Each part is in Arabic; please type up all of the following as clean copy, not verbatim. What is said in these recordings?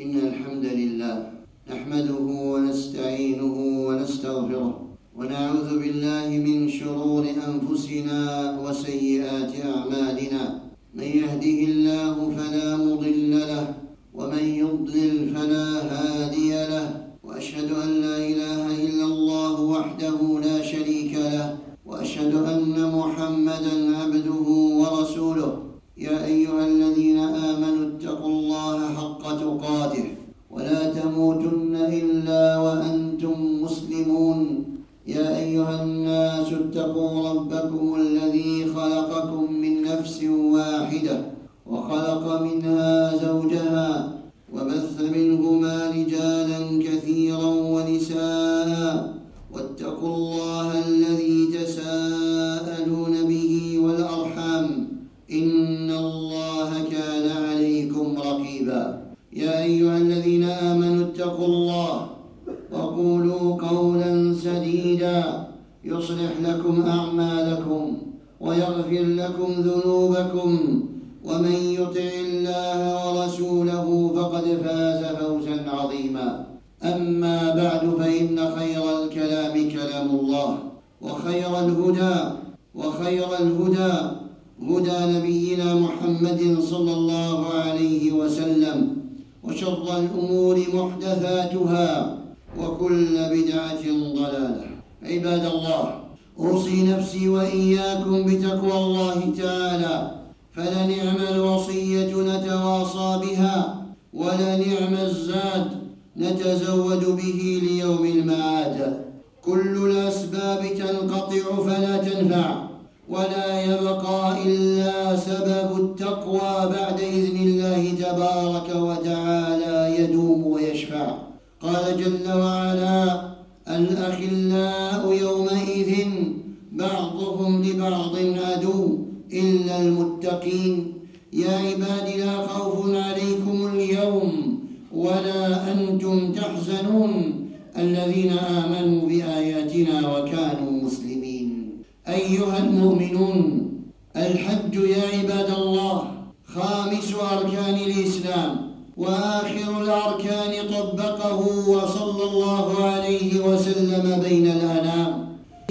إن الحمد لله نحمده ونستعينه ونستغفره ونعوذ بالله من شرور أنفسنا وسيئات أعمالنا. من يهده الله فلا مضل له ومن يضلل فلا هادي له، وأشهد أن لا إله إلا الله وحده لا شريك له، وأشهد أن محمدًا عبده ورسوله. يا أيها الذين آمنوا اتقوا الله حق تقاته ولا تموتن إلا وأنتم مسلمون. يا أيها الناس اتقوا ربكم الذي خلقكم من نفس واحدة وخلق منها زوجها وبث منهما رجالا كثيرا ونساء، واتقوا الله الذي تساءلون به والأرحام، إن الله كان عليكم رقيبا. يا أيها الذين آمنوا اتقوا الله وقولوا قولا سديدا يصلح لكم أعمالكم ويغفر لكم ذنوبكم، ومن يطع الله ورسوله فقد فاز فوزا عظيما. أما بعد، فإن خير الكلام كلام الله، وخير الهدى هدى نبينا محمد صلى الله عليه وسلم، وشر الأمور محدثاتها، وكل بدعة ضلالة. عباد الله، أوصي نفسي وإياكم بتقوى الله تعالى، فلنعم الوصية نتواصى بها، ولنعم الزاد نتزود به ليوم المعاد. كل الأسباب تنقطع فلا تنفع، ولا يبقى إلا سبب التقوى بعد إذن الله تبارك وتعالى يدوم ويشفع. قال جل وعلا: الأخلاء يومئذ بعضهم لبعض عدو إلا المتقين. يا عباد، لا خوف عليكم اليوم ولا أنتم تحزنون الذين آمنوا بآياتنا وكانوا مسلمين. أيها المؤمنون، الحج يا عباد الله خامس أركان الإسلام، وآخر الأركان طبقه وصلى الله عليه وسلم بين الأنام،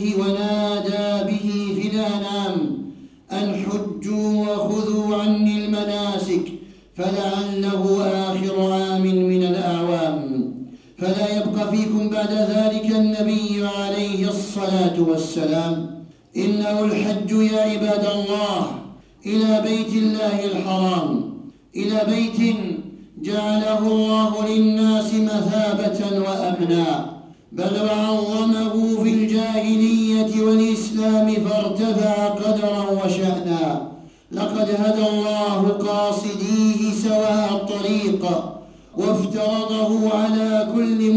ونادى به في الأنام: أن حجوا وخذوا عني المناسك، فلعله آخر عام من الأعوام. فلا يبقى فيكم بعد ذلك النبي عليه الصلاة والسلام. إنه الحج يا عباد الله إلى بيت الله الحرام، إلى بيت جعله الله للناس مثابة وأمنا، بل وعظمه في الجاهلية والإسلام فارتفع قدرا وشأنا. لقد هدى الله قاصديه سواء الطريق، وافترضه على كل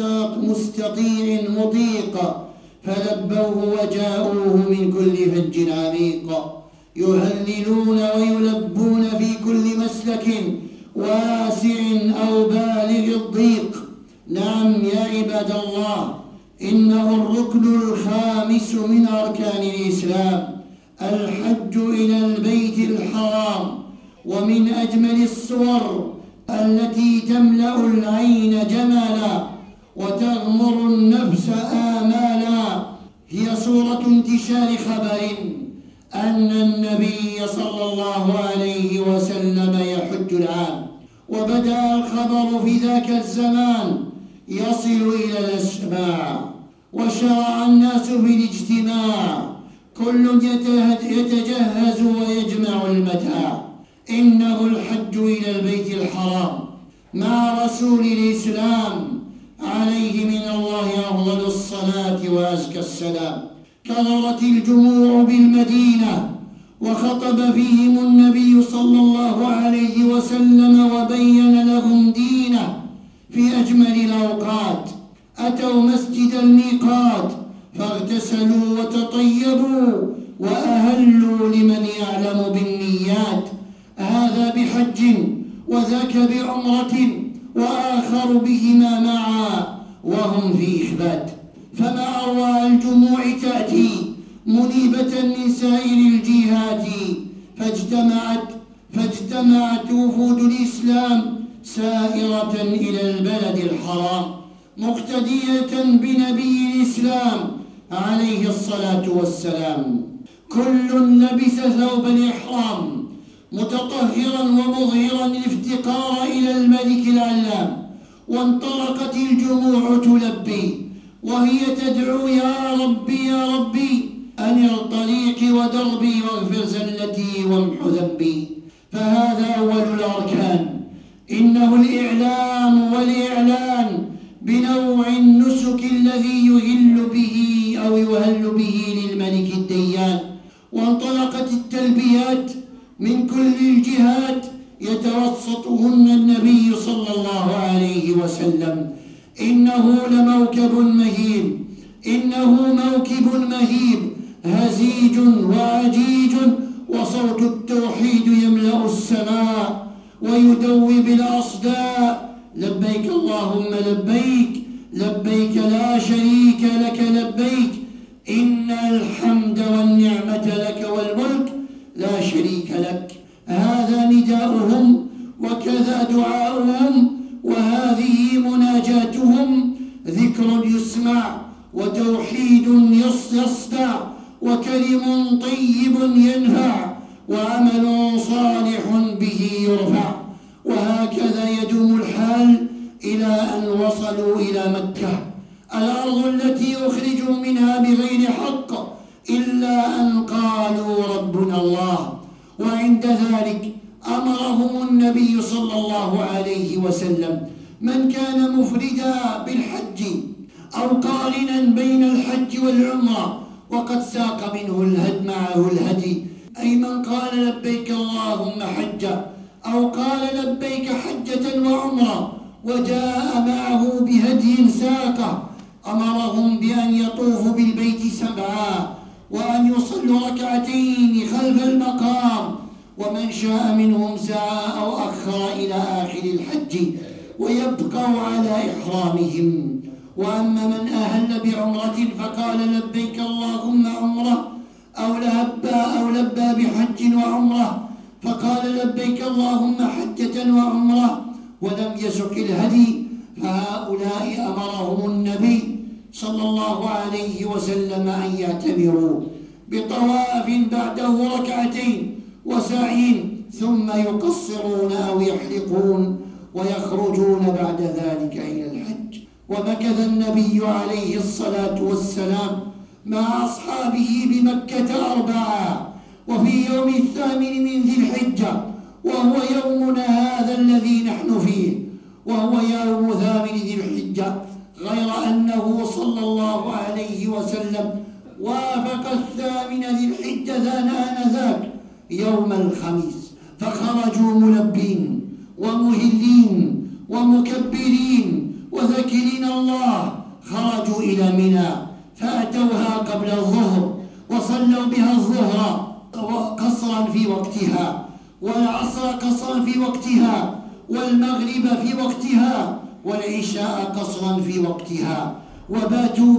مستطيع مطيق، فلبوه وجاءوه من كل فج عميق، يهللون ويلبون في كل مسلك واسع أو بالغ الضيق. نعم يا عباد الله، إنه الركن الخامس من أركان الإسلام، الحج إلى البيت الحرام. ومن أجمل الصور التي تملأ العين جمالا وتغمر النفس آمالا هي صورة انتشار خبر أن النبي صلى الله عليه وسلم يحج العام، وبدأ الخبر في ذاك الزمان يصل إلى الأسماع، وشرع الناس في الاجتماع، كل يتجهز ويجمع المتاع. إنه الحج إلى البيت الحرام مع رسول الإسلام عليه من الله أفضل الصلاة وأزكى السلام. كثرت الجموع بالمدينة، وخطب فيهم النبي صلى الله عليه وسلم وبين لهم دينه في أجمل الأوقات. أتوا مسجد الميقات فاغتسلوا وتطيبوا وأهلوا لمن يعلم بالنيات، هذا بحج وذاك بعمرة وآخر بهما معا وهم في إخبات. فما أروع الجموع تأتي منيبة من سائر الجهات، فاجتمعت وفود الإسلام سائرة إلى البلد الحرام مقتدية بنبي الإسلام عليه الصلاة والسلام. كل لبس ثوب الإحرام متطهرا ومظهرا الافتقار إلى الملك العلام، وانطلقت الجموع تلبي وهي تدعو يا ربي يا ربي أنر طريقي ودربي واغفر زلتي وامح ذنبي. فهذا أول الأركان، إنه الإعلام والإعلان بنوع النسك الذي يهل به أو يهل به للملك الديان. وانطلقت التلبيات من كل الجهات يتوسطهن النبي صلى الله عليه وسلم. إنه لموكب مهيب، إنه موكب مهيب هزيج وعجيج، وصوت التوحيد يملأ السماء ويدوب الأصداء. لبيك اللهم لبيك، لبيك لا شريك لك لبيك، إن الحمد والنعمة لك والملك لا شريك لك. هذا نداؤهم وكذا دعاؤهم، وهذه مناجاتهم. ذكر يسمع وتوحيد يصدع وكلم طيب ينفع وعمل صالح به يرفع. وهكذا يدوم الحال إلى أن وصلوا إلى مكة، الأرض التي أخرجوا منها بغير حق إلا أن قالوا ربنا الله. وعند ذلك أمرهم النبي صلى الله عليه وسلم من كان مفردا بالحج أو قارنا بين الحج والعمرة وقد ساق منه معه الهدي، أي من قال لبيك اللهم حجة أو قال لبيك حجة وعمرة وجاء معه بهدي ساقه، أمرهم بأن يطوفوا بالبيت 7 وأن يصلوا ركعتين خلف المقام، ومن شاء منهم سعى أو أخر إلى آخر الحج ويبقوا على إحرامهم. وأما من أهل بعمرة فقال لبيك اللهم عمرة أو لبى بحج وعمرة فقال لبيك اللهم حجة وعمرة ولم يسق الهدي، فهؤلاء أمرهم النبي صلى الله عليه وسلم أن يعتمروا بطواف بعده ركعتين وسعي، ثم يقصرون أو يحلقون ويخرجون بعد ذلك إلى الحج. ومكث النبي عليه الصلاة والسلام مع أصحابه بمكة 4، وفي يوم 8 من ذي الحجة وهو يومنا هذا الذي نحن فيه، وهو يوم 8 ذي الحجة، غير أنه صلى الله عليه وسلم وافق 8 ذي الحجة آنذاك يوم الخميس، فخرجوا ملبين ومهلين ومكبرين وذاكرين الله. خرجوا إلى منى فأتوها قبل الظهر وصلوا بها الظهر قصرا في وقتها، والعصر قصرا في وقتها، والمغرب في وقتها، والعشاء قصرا في وقتها، وباتوا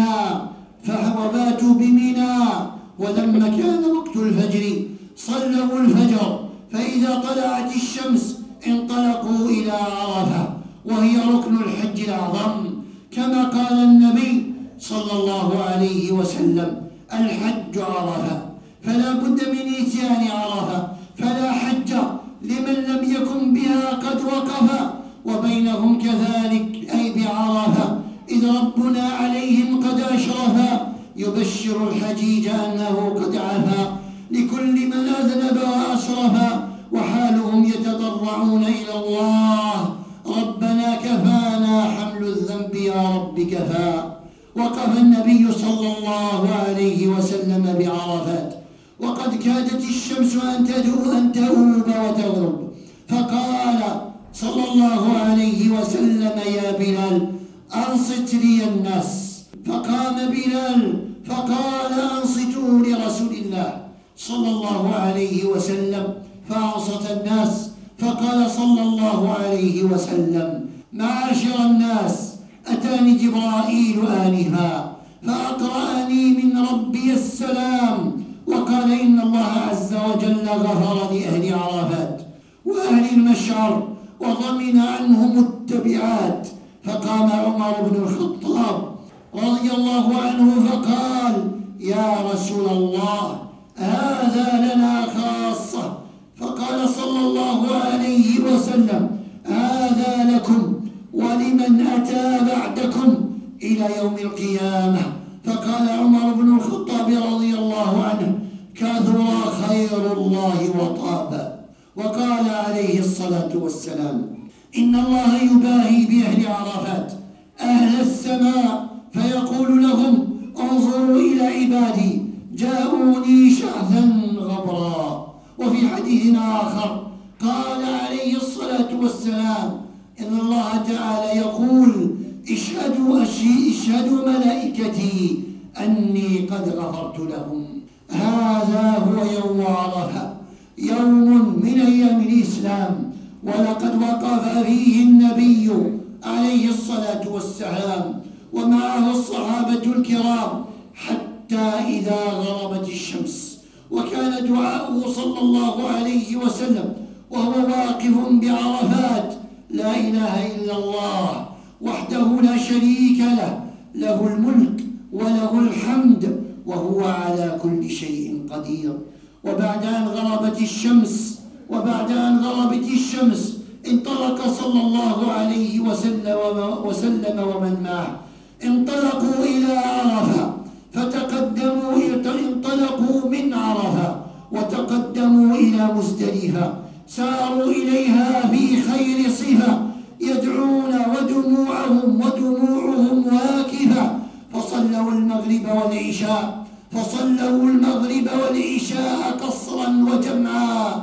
بمنى. ولما كان وقت الفجر صلوا الفجر، فإذا طلعت الشمس انطلقوا إلى عرفة وهي ركن الحج الأعظم، كما قال النبي صلى الله عليه وسلم الحج عرفة، فلا بد من إتيان عرفة، فلا حج لمن لم يكن بها قد وقف. وبينهم كذلك أي بعرفة إذ ربنا عليهم قد أشرف، يبشر الحجيج أنه قد عفا لكل من أذنب وأسرف، وحالهم يتضرعون إلى الله ربنا كفانا حمل الذنب يا رب كفى. وقف النبي صلى الله عليه وسلم بعرفات وقد كادت الشمس أن تؤوب وتغرب، فقال صلى الله عليه وسلم يا بلال أنصت لي الناس، فقام بلال فقال أنصتوا لرسول الله صلى الله عليه وسلم، فأنصت الناس، فقال صلى الله عليه وسلم معاشر الناس أتاني جبرائيل آنفا فأقرأني من ربي السلام، وقال إن الله عز وجل غفر لأهل عرفات وأهل المشعر وضمن عنهم التبعات. فقام عمر بن الخطاب رضي الله عنه فقال: يا رسول الله، هذا لنا خاصة. فقال صلى الله عليه وسلم: هذا لكم ولمن أتى بعدكم إلى يوم القيامة. فقال عمر بن الخطاب رضي الله عنه: كثر خير الله وطاب. وقال عليه الصلاة والسلام: إن الله يباهي بأهل عرفات أهل السماء فيقول لهم: انظروا إلى عبادي جاءوني شعثا غبرا. وفي حديث آخر قال عليه الصلاة والسلام: إن الله تعالى يقول: اشهدوا ملائكتي أني قد غفرت لهم. هذا هو يوم عرفة، يوم من أيام الإسلام، ولقد وقف فيه النبي عليه الصلاة والسلام ومعه الصحابة الكرام حتى إذا غربت الشمس. وكان دعاؤه صلى الله عليه وسلم وهو واقف بعرفات: لا إله إلا الله وحده لا شريك له، له الملك وله الحمد وهو على كل شيء قدير. وبعد أن غربت الشمس انطلق صلى الله عليه وسلم ومن معه، انطلقوا إلى عرفة انطلقوا من عرفة وتقدموا إلى مزدلفة، ساروا إليها في خير صفة، يدعون ودموعهم واكفة. فصلوا المغرب والعشاء قصرا وجمعا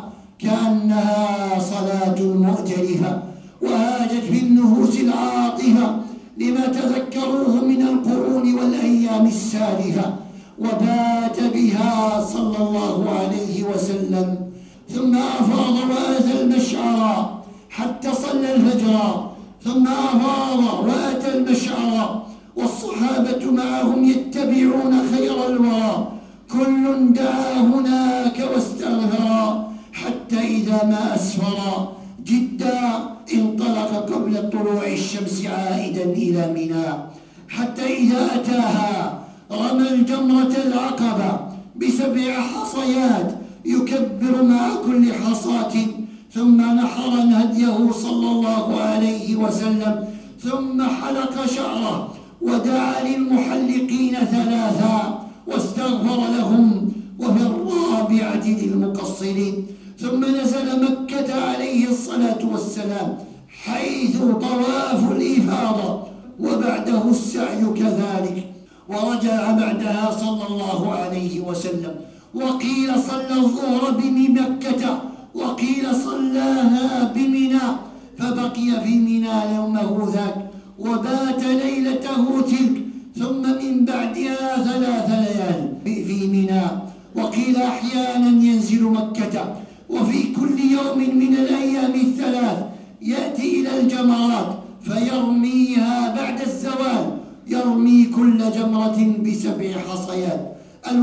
كأنها صلاة مؤتلفة، وهاجت في النفوس العاطفة لما تذكروه من القرون والأيام السالفة. وبات بها صلى الله عليه وسلم، ثم أفاض وأتى المشعر حتى صلى الفجر، ثم أفاض وأتى المشعر والصحابة معهم يتبعون خير الورى، كل دعا هناك واستغفر، حتى إذا ما أسفر جدا انطلق قبل طلوع الشمس عائدا إلى منى، حتى إذا أتاها رمى الجمرة العقبة ب7 حصيات يكبر مع كل حصاة، ثم نحر هديه صلى الله عليه وسلم، ثم حلق شعره ودعا للمحلقين 3 واستغفر لهم، وفي الرابعة للمقصرين. ثم نزل مكة عليه الصلاة والسلام حيث طواف الإفاضة وبعده السعي كذلك، ورجع بعدها صلى الله عليه وسلم. وقيل صلى الظهر بمكة وقيل صلاها بمنى، فبقي في منى يومه ذاك وبات ليلته تلك، ثم من بعدها 3 ليال في منى. وقيل أحيانا ينزل مكة، وفي كل يوم من الأيام ال3 يأتي إلى الجمرات فيرميها بعد الزوال، يرمي كل جمرة ب7 حصيات،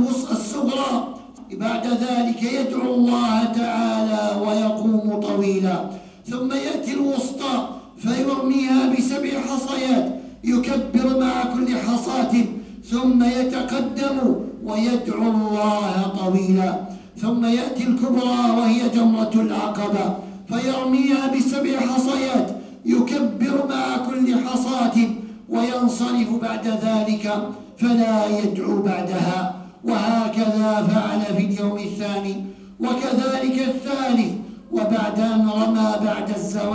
الصغرى. بعد ذلك يدعو الله تعالى ويقوم طويلا، ثم يأتي الوسطى فيرميها ب7 حصيات، يكبر مع كل حصاة، ثم يتقدم ويدعو الله طويلا، ثم يأتي الكبرى وهي جمرة العقبة فيرميها ب7 حصيات، يكبر مع كل حصاة وينصرف بعد ذلك فلا يدعو بعدها. وهكذا فعل في اليوم الثاني وكذلك الثالث. وبعد أن رمى بعد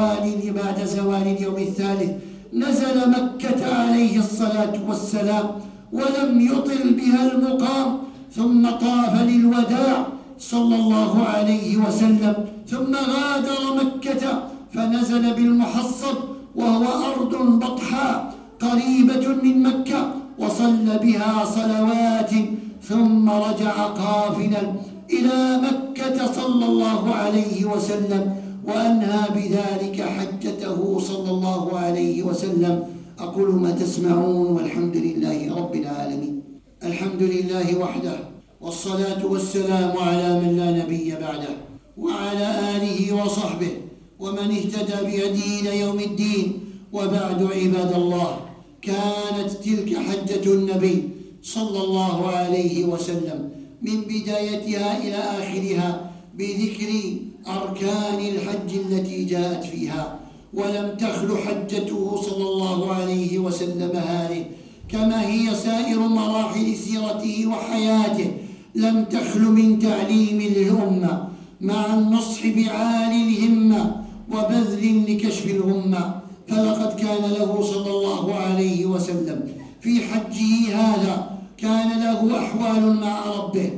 زوال اليوم الثالث نزل مكة عليه الصلاة والسلام ولم يطل بها المقام، ثم طاف للوداع صلى الله عليه وسلم، ثم غادر مكة فنزل بالمحصب وهو أرض بطحاء قريبة من مكة، وصلى بها صلوات، ثم رجع قافلا إلى مكة صلى الله عليه وسلم، وأنهى بذلك حجته صلى الله عليه وسلم. أقول ما تسمعون، والحمد لله رب العالمين. الحمد لله وحده، والصلاة والسلام على من لا نبي بعده، وعلى آله وصحبه ومن اهتدى بهديه إلى يوم الدين. وبعد عباد الله، كانت تلك حجة النبي صلى الله عليه وسلم من بدايتها إلى آخرها بذكر أركان الحج التي جاءت فيها، ولم تخل حجته صلى الله عليه وسلم هذه، كما هي سائر مراحل سيرته وحياته، لم تخل من تعليم للأمة مع النصح بعالي الهمة وبذل لكشف الغمة. فلقد كان له صلى الله عليه وسلم في حجه هذا كان له أحوال مع ربه،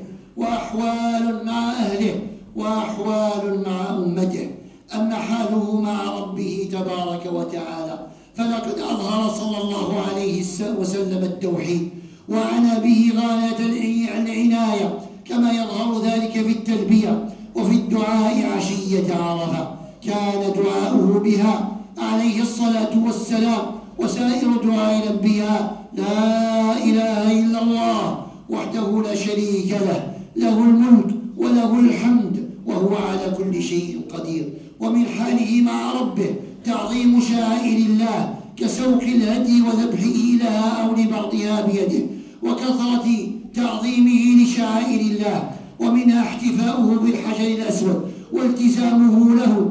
وأحوال مع أهله، وأحوال مع أمته. أما حاله مع ربه تبارك وتعالى فلقد أظهر صلى الله عليه وسلم التوحيد، وعنى به غاية العناية، كما يظهر ذلك في التلبية وفي الدعاء عشية عرفة. كان دعاؤه بها عليه الصلاة والسلام وسائر دعاء الأنبياء: لا إله إلا الله وحده لا شريك له، له الملك وله الحمد وهو على كل شيء قدير. ومن حاله مع ربه تعظيم شعائر الله كسوق الهدي وذبحه لها أو لبعضها بيده، وكثرة تعظيمه لشعائر الله، ومنها احتفاؤه بالحجر الأسود والتزامه له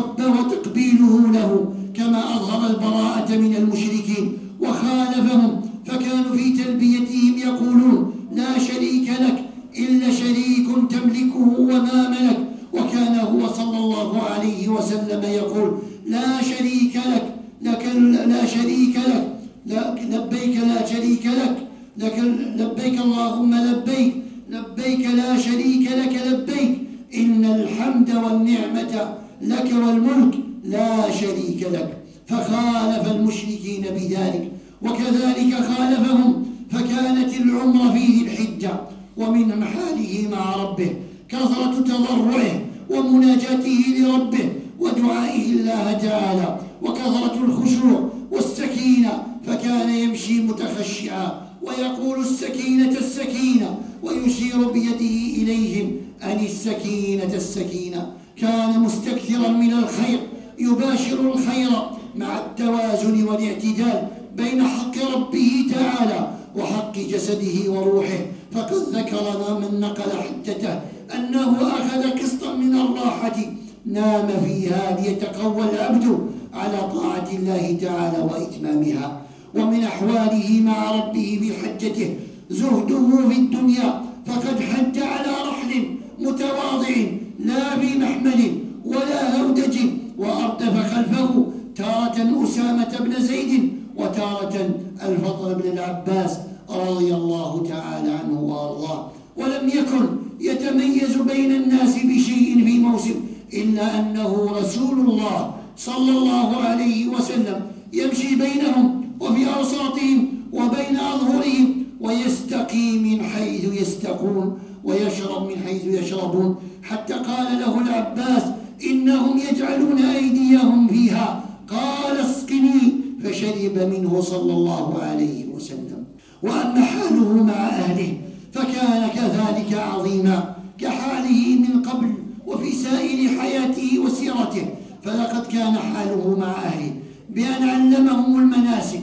وتقبيله له، كما أظهر البراءة من المشركين وخالفهم، فكانوا في تلبيتهم يقولون: لا شريك لك إلا شريك تملكه وما ملك. وكان هو صلى الله عليه وسلم يقول: لا شريك لك لا شريك لك لبيك لا شريك لك لبيك اللهم لبيك لا شريك لك لبيك إن الحمد والنعمة لك والملك لا شريك لك. فخالف المشركين بذلك، وكذلك خالفهم، فكانت العمرة فيه الحجة. ومن محاله مع ربه كثرة تضرعه ومناجاته لربه ودعائه الله تعالى، وكثرة الخشوع والسكينة، فكان يمشي متخشعا ويقول: السكينة السكينة، ويشير بيده إليهم أن السكينة السكينة. كان مستكثرا من الخير، يباشر الخير مع التوازن والاعتدال بين حق ربه تعالى وحق جسده وروحه. فقد ذكر من نقل حجته أنه أخذ قسطا من الراحة نام فيها ليتقوى العبد على طاعة الله تعالى وإتمامها. ومن أحواله مع ربه في حجته زهده في الدنيا، فقد حج على رحل متواضع لا في محمل ولا هودج، وأردف خلفه تارة أسامة بن زيد وتارة الفضل بن العباس رضي الله تعالى عنه وأرضاه. ولم يكن يتميز بين الناس بشيء في موسم إلا أنه رسول الله صلى الله عليه وسلم يمشي بينهم وفي أوساطهم وبين أظهرهم، ويستقي من حيث يستقون ويشرب من حيث يشربون، حتى قال له العباس: إنهم يجعلون أيديهم فيها، قال: اسقني، فشرب منه صلى الله عليه وسلم. وأما حاله مع أهله فكان كذلك عظيما كحاله من قبل وفي سائر حياته وسيرته. فلقد كان حاله مع أهله بأن علمهم المناسك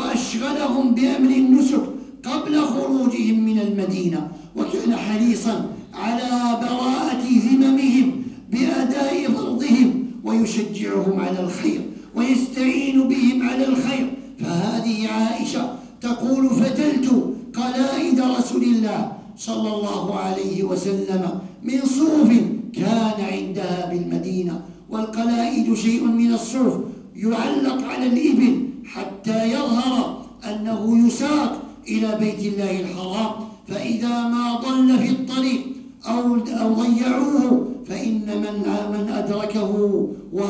وأشغلهم بأمر النسك قبل خروجهم من المدينة، وكان حريصا على براءة ذممهم بأداء فرضهم، ويشجعهم على الخير ويستعين بهم على الخير. فهذه عائشة تقول: فتلت قلائد رسول الله صلى الله عليه وسلم من صوف كان عندها بالمدينة. والقلائد شيء من الصوف يعلق على الإبل حتى يظهر أنه يساق إلى بيت الله الحرام، فإذا ما ضل في الطريق أو ضيعوه فإن من أدركه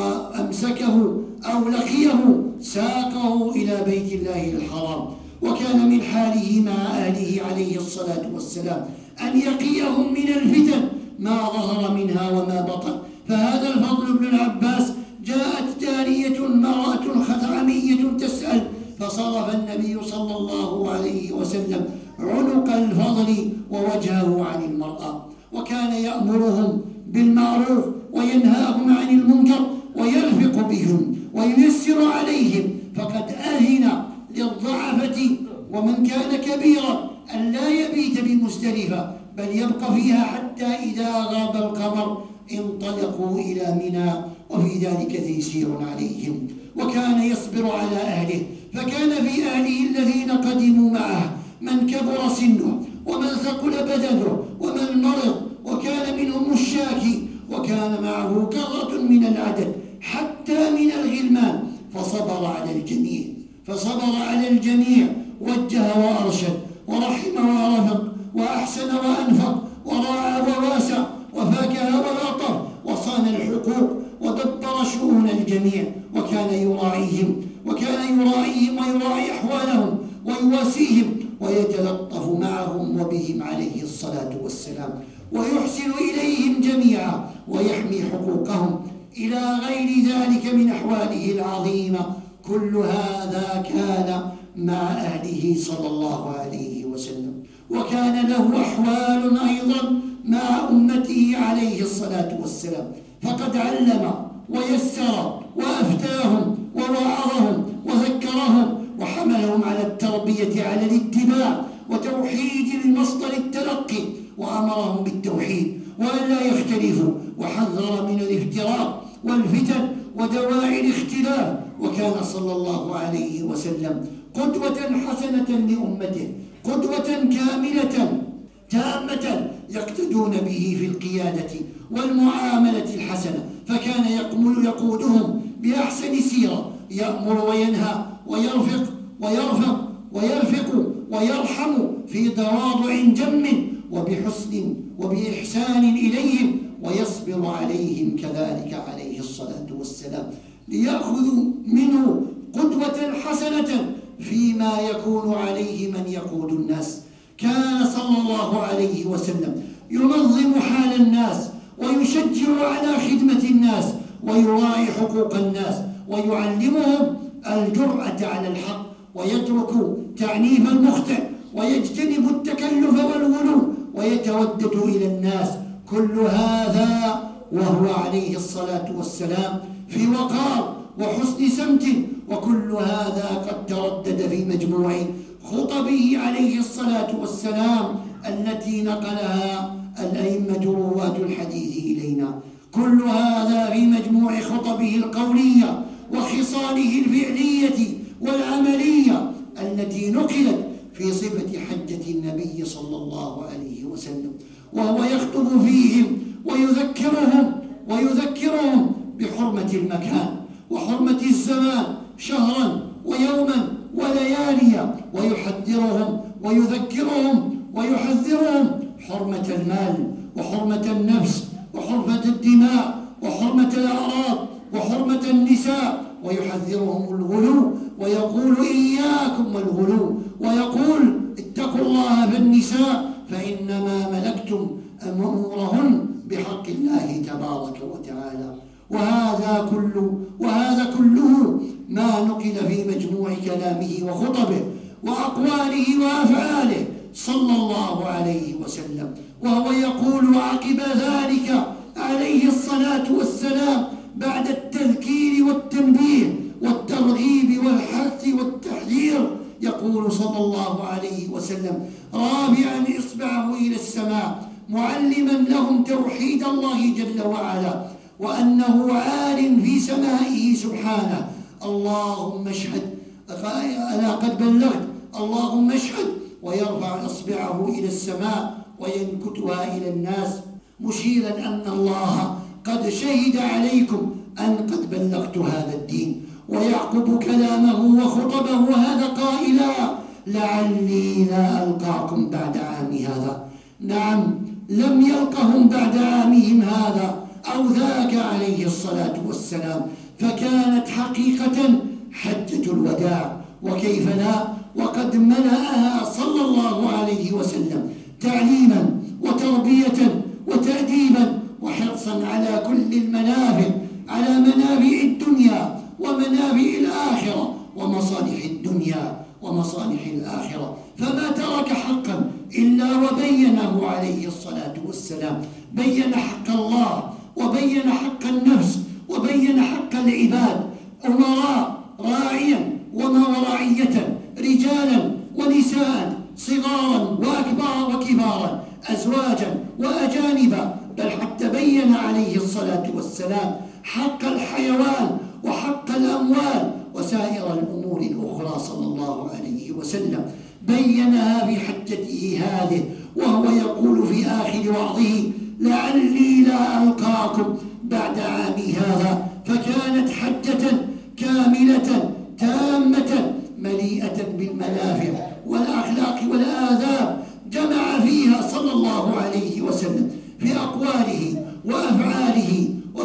وأمسكه أو لقيه ساقه إلى بيت الله الحرام. وكان من حاله مع أهله عليه الصلاة والسلام أن يقيهم من الفتن ما ظهر منها وما بطن. فهذا الفضل بن العباس جاءت جارية امرأة خثعمية تسأل، فصرف النبي صلى الله عليه وسلم عنق الفضل ووجهه عن المرأة، وكان يأمرهم بالمعروف وينهاهم عن المنكر، ويرفق بهم وييسر عليهم، فقد أذن للضعفة ومن كان كبيرا أن لا يبيت بمزدلفة، بل يبقى فيها حتى إذا غاب القمر انطلقوا إلى منى، وفي ذلك تيسير عليهم. وكان يصبر على أهله، فكان في أهله الذين قدموا معه من كبر سنه ومن ثقل بدنه ومن مرض، وكان منهم الشاكي، وكان معه كثرة من العدد حتى من الغلمان، فصبر على الجميع وجه وأرشد ورحم ورفق وأحسن وأنفق وراعى وواسع وفاكه ولطف وصان الحقوق ودبر شؤون الجميع، وكان يراعيهم ويراعي أحوالهم ويواسيهم ويتلطف معهم وبهم عليه الصلاة والسلام، ويحسن إليهم جميعا ويحمي حقوقهم إلى غير ذلك من أحواله العظيمة. كل هذا كان مع أهله صلى الله عليه وسلم، وكان له أحوال أيضا مع أمته عليه الصلاة والسلام، فقد علم ويسر وأفتاهم ووعظهم وذكرهم وحملهم على التربية على الاتباع وتوحيد المصدر التلقي، وأمرهم بالتوحيد وأن لا يختلفوا، وحذر من الافتراق والفتن ودواعي الاختلاف. وكان صلى الله عليه وسلم قدوة حسنة لأمته، قدوة كاملة تامة يقتدون به في القيادة والمعاملة الحسنة، فكان يقودهم بأحسن سيرة، يأمر وينهى ويرفق ويرحم في تواضع جم وبحسن وبإحسان إليهم، ويصبر عليهم كذلك عليه الصلاة والسلام، ليأخذوا منه قدوة حسنة فيما يكون عليه من يقود الناس. كان صلى الله عليه وسلم ينظم حال الناس ويشجع على خدمة الناس ويراعي حقوق الناس، ويعلمهم الجرأة على الحق، ويترك تعنيف المخطئ، ويجتنب التكلف والغلو، ويتودد إلى الناس. كل هذا وهو عليه الصلاة والسلام في وقار وحسن سمت، وكل هذا قد تردد في مجموع خطبه عليه الصلاة والسلام التي نقلها الأئمة رواة الحديث إلينا. كل هذا في مجموع خطبه القولية وخصاله الفعلية والعملية التي نقلت في صفة حجة النبي صلى الله عليه وسلم، وهو يخطب فيهم ويذكرهم بحرمة المكان وحرمة الزمان شهرا ويوما ولياليا، ويحذرهم حرمة المال وحرمة النفس وحرمة الدماء وحرمة الأعراض وحرمة النساء، ويحذرهم الغلو ويقول إياكم والغلو، ويقول اتقوا الله في النساء فإنما ملكتم أمورهن بحق الله تبارك وتعالى. وهذا كله ما نقل في مجموع كلامه وخطبه وأقواله وأفعاله صلى الله عليه وسلم، وهو يقول عقب ذلك عليه الصلاة والسلام بعد التذكير والتنبيه والترغيب والحث والتحذير، يقول صلى الله عليه وسلم رافعا إصبعه إلى السماء معلما لهم توحيد الله جل وعلا، وأنه عال في سمائه سبحانه: اللهم اشهد أنا قد بلغت، اللهم اشهد، ويرفع إصبعه إلى السماء وينكتها إلى الناس مشيرا أن الله قد شهد عليكم أن قد بلغت هذا الدين. ويعقب كلامه وخطبه هذا قائلا: لعلي لا ألقاكم بعد عامي هذا. نعم، لم يلقهم بعد عامهم هذا أو ذاك عليه الصلاة والسلام، فكانت حقيقة حجة الوداع، وكيف لا، وقد ملأها صلى الله عليه وسلم تعليما وتربية وتأديبا وحرصا على كل المنافع، على منافع الدنيا ومنافع الآخرة ومصالح الدنيا ومصالح الآخرة، فما ترك حقا إلا وبينه عليه الصلاة والسلام. بين حق الله وبين حق النفس وبين حق العباد أمراء راعيا ورعية، رجالا ونساء، صغارا وكبارا، أزواجا وأجانبا، بل حتى بين عليه الصلاة والسلام حق الحيوان وحق الأموال وسائر الأمور الأخرى صلى الله عليه وسلم، بينها في حجته هذه، وهو يقول في آخر وعظه: لعلي لا ألقاكم بعد عامي هذا. فكانت حجة كاملة تامة مليئة بالمنافع والأخلاق والآداب، جمع فيها صلى الله عليه وسلم في أقواله وأفعاله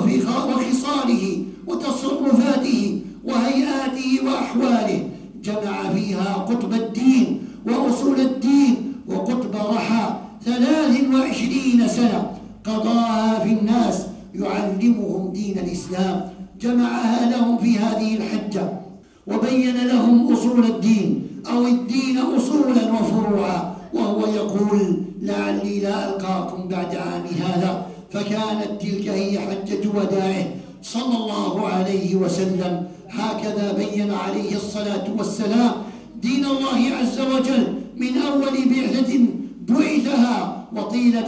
وخصاله وتصرفاته وهيئاته وأحواله، جمع فيها قطب الدين وأصول الدين وقطب رحى 23 سنة قضاها في الناس يعلمهم دين الإسلام، جمعها لهم في هذه الحجة، وبين لهم أصول الدين أو الدين أصولا وفروعا، وهو يقول: لعلي لا ألقاكم بعد عامي هذا. فكانت تلك هي حجة وداعه صلى الله عليه وسلم. هكذا بين عليه الصلاة والسلام دين الله عز وجل من أول بعثة بعثها وطيلة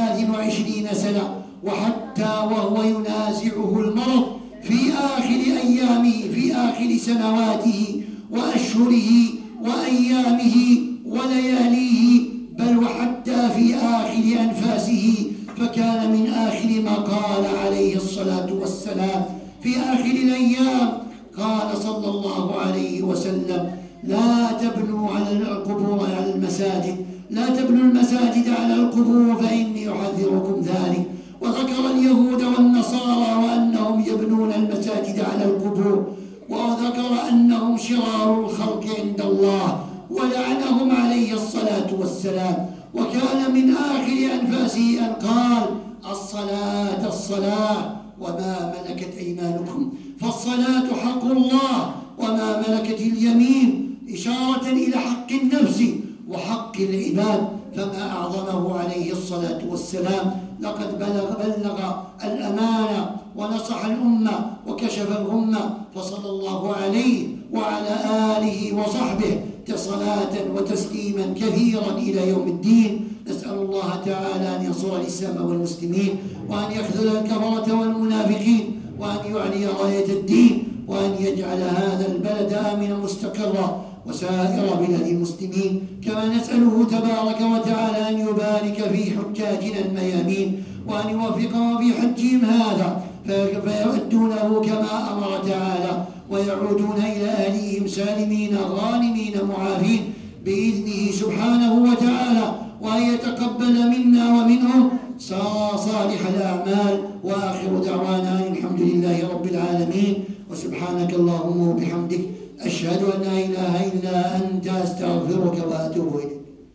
23 سنة، وحتى وهو ينازعه المرض في آخر أيامه، في آخر سنواته وأشهره وأيامه ولياليه، بل وحتى في آخر أنفاسه. فكان من آخر ما قال عليه الصلاة والسلام في آخر الأيام، قال صلى الله عليه وسلم: لا تبنوا على القبور على المساجد، لا تبنوا المساجد على القبور فإني أحذركم ذلك. وذكر اليهود والنصارى وأنهم يبنون المساجد على القبور، وذكر أنهم شرار الخلق عند الله، ولعنهم عليه الصلاة والسلام. وكان من آخر أنفاسه أن قال: الصلاة الصلاة وما ملكت أيمانكم. فالصلاة حق الله وما ملكت اليمين، إشارة إلى حق النفس وحق العباد، فما أعظمه عليه الصلاة والسلام. لقد بلغ الأمانة ونصح الأمة وكشف الغمة، فصلى الله عليه وعلى آله وصحبه صلاة وتسليما كثيرا إلى يوم الدين. نسأل الله تعالى أن ينصر الإسلام والمسلمين، وأن يخذل الكفرة والمنافقين، وأن يعلي راية الدين، وأن يجعل هذا البلد آمنا مستقرا وسائر بلاد المسلمين. كما نسأله تبارك وتعالى أن يبارك في حجاجنا الميامين، وأن يوفقهم في حجهم هذا فيؤدونه كما أمر تعالى، ويعودون إلى أهليهم سالمين غانمين معافين بإذنه سبحانه وتعالى، وأن يتقبل منا ومنهم صالح الأعمال. وآخر دعوانا الحمد لله رب العالمين، وسبحانك اللهم وبحمدك أشهد أن لا إله إلا أنت أستغفرك وأتوب إليك.